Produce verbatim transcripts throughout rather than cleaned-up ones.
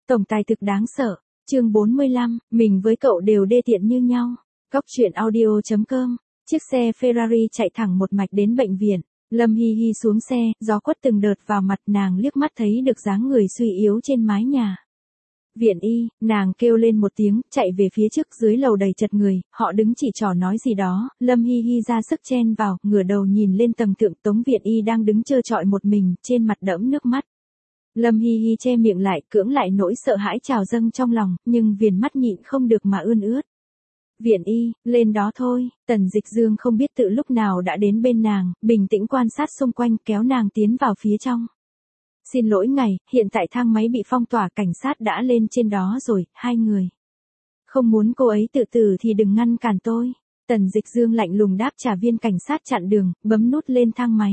Tổng tài thực đáng sợ. Chương bốn mươi lăm, mình với cậu đều đê tiện như nhau. Cóc truyện audio chấm com. Chiếc xe Ferrari chạy thẳng một mạch đến bệnh viện. Lâm Hi Hi xuống xe, gió quất từng đợt vào mặt, nàng liếc mắt thấy được dáng người suy yếu trên mái nhà. Viện y, nàng kêu lên một tiếng, chạy về phía trước. Dưới lầu đầy chật người, họ đứng chỉ trỏ nói gì đó. Lâm Hi Hi ra sức chen vào, ngửa đầu nhìn lên tầng thượng. Tống viện y đang đứng trơ trọi một mình, trên mặt đẫm nước mắt. Lâm Hi Hi che miệng lại, cưỡng lại nỗi sợ hãi trào dâng trong lòng, nhưng viền mắt nhịn không được mà ươn ướt. Viện y, lên đó thôi. Tần Dịch Dương không biết tự lúc nào đã đến bên nàng, bình tĩnh quan sát xung quanh, kéo nàng tiến vào phía trong. Xin lỗi ngài, hiện tại thang máy bị phong tỏa, cảnh sát đã lên trên đó rồi, hai người. Không muốn cô ấy tự tử thì đừng ngăn cản tôi. Tần Dịch Dương lạnh lùng đáp trả viên cảnh sát chặn đường, bấm nút lên thang máy.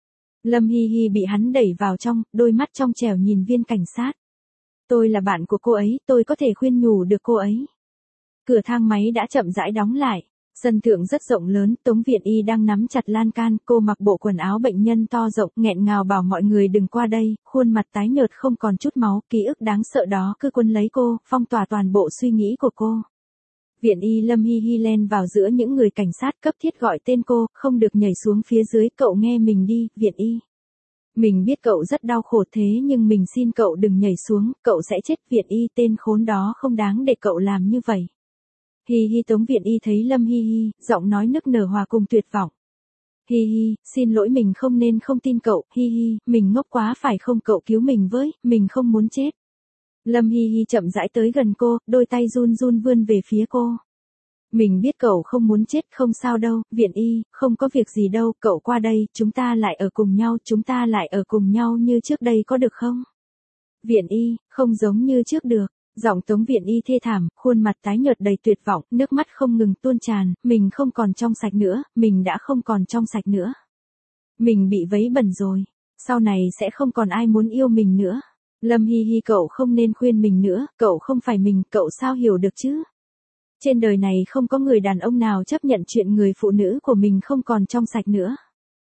Lâm Hi Hi bị hắn đẩy vào trong, đôi mắt trong trẻo nhìn viên cảnh sát. Tôi là bạn của cô ấy, tôi có thể khuyên nhủ được cô ấy. Cửa thang máy đã chậm rãi đóng lại. Sân thượng rất rộng lớn, Tống viện y đang nắm chặt lan can, cô mặc bộ quần áo bệnh nhân to rộng, nghẹn ngào bảo mọi người đừng qua đây, khuôn mặt tái nhợt không còn chút máu, ký ức đáng sợ đó cứ quấn lấy cô, phong tỏa toàn bộ suy nghĩ của cô. Viện y Lâm Hi Hi len vào giữa những người cảnh sát, cấp thiết gọi tên cô, không được nhảy xuống phía dưới, cậu nghe mình đi, viện y. Mình biết cậu rất đau khổ thế nhưng mình xin cậu đừng nhảy xuống, cậu sẽ chết. Viện y, tên khốn đó không đáng để cậu làm như vậy. Hi hi. Tống viện y thấy Lâm Hi Hi, giọng nói nức nở hòa cùng tuyệt vọng. Hi hi, xin lỗi, mình không nên không tin cậu. Hi hi, mình ngốc quá phải không, cậu cứu mình với, mình không muốn chết. Lâm Hi Hi chậm rãi tới gần cô, đôi tay run run vươn về phía cô. Mình biết cậu không muốn chết, không sao đâu. Viện y, không có việc gì đâu, cậu qua đây, chúng ta lại ở cùng nhau, chúng ta lại ở cùng nhau như trước đây có được không? Viện y, không giống như trước được. Giọng Tống viện y thê thảm, khuôn mặt tái nhợt đầy tuyệt vọng, nước mắt không ngừng tuôn tràn, mình không còn trong sạch nữa, mình đã không còn trong sạch nữa. Mình bị vấy bẩn rồi, sau này sẽ không còn ai muốn yêu mình nữa. Lâm Hi Hi, cậu không nên khuyên mình nữa, cậu không phải mình, cậu sao hiểu được chứ? Trên đời này không có người đàn ông nào chấp nhận chuyện người phụ nữ của mình không còn trong sạch nữa.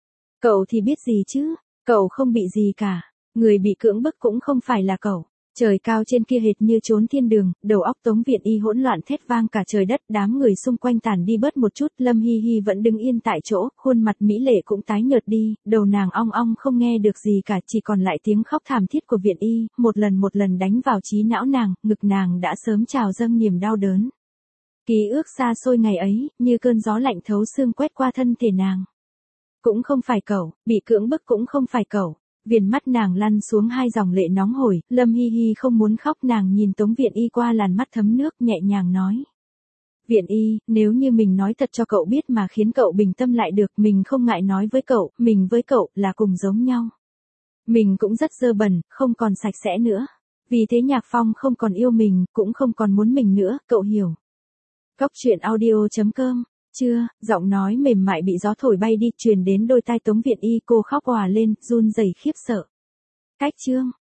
Cậu thì biết gì chứ, cậu không bị gì cả, người bị cưỡng bức cũng không phải là cậu. Trời cao trên kia hệt như chốn thiên đường, đầu óc Tống viện y hỗn loạn, thét vang cả trời đất, đám người xung quanh tản đi bớt một chút. Lâm Hi Hi vẫn đứng yên tại chỗ, khuôn mặt mỹ lệ cũng tái nhợt đi, đầu nàng ong ong không nghe được gì cả, chỉ còn lại tiếng khóc thảm thiết của viện y, một lần một lần đánh vào trí não nàng, ngực nàng đã sớm trào dâng niềm đau đớn. Ký ức xa xôi ngày ấy, như cơn gió lạnh thấu xương quét qua thân thể nàng. Cũng không phải cậu, bị cưỡng bức cũng không phải cậu. Viền mắt nàng lăn xuống hai dòng lệ nóng hổi, Lâm Hi Hi không muốn khóc, nàng nhìn Tống viện y qua làn mắt thấm nước, nhẹ nhàng nói. Viện y, nếu như mình nói thật cho cậu biết mà khiến cậu bình tâm lại được, mình không ngại nói với cậu, mình với cậu là cùng giống nhau. Mình cũng rất dơ bẩn, không còn sạch sẽ nữa. Vì thế Nhạc Phong không còn yêu mình, cũng không còn muốn mình nữa, cậu hiểu. Cóc truyện audio chấm com. Chưa, giọng nói mềm mại bị gió thổi bay đi, truyền đến đôi tai Tống viện y, cô khóc òa lên, run rẩy khiếp sợ. Cách chương.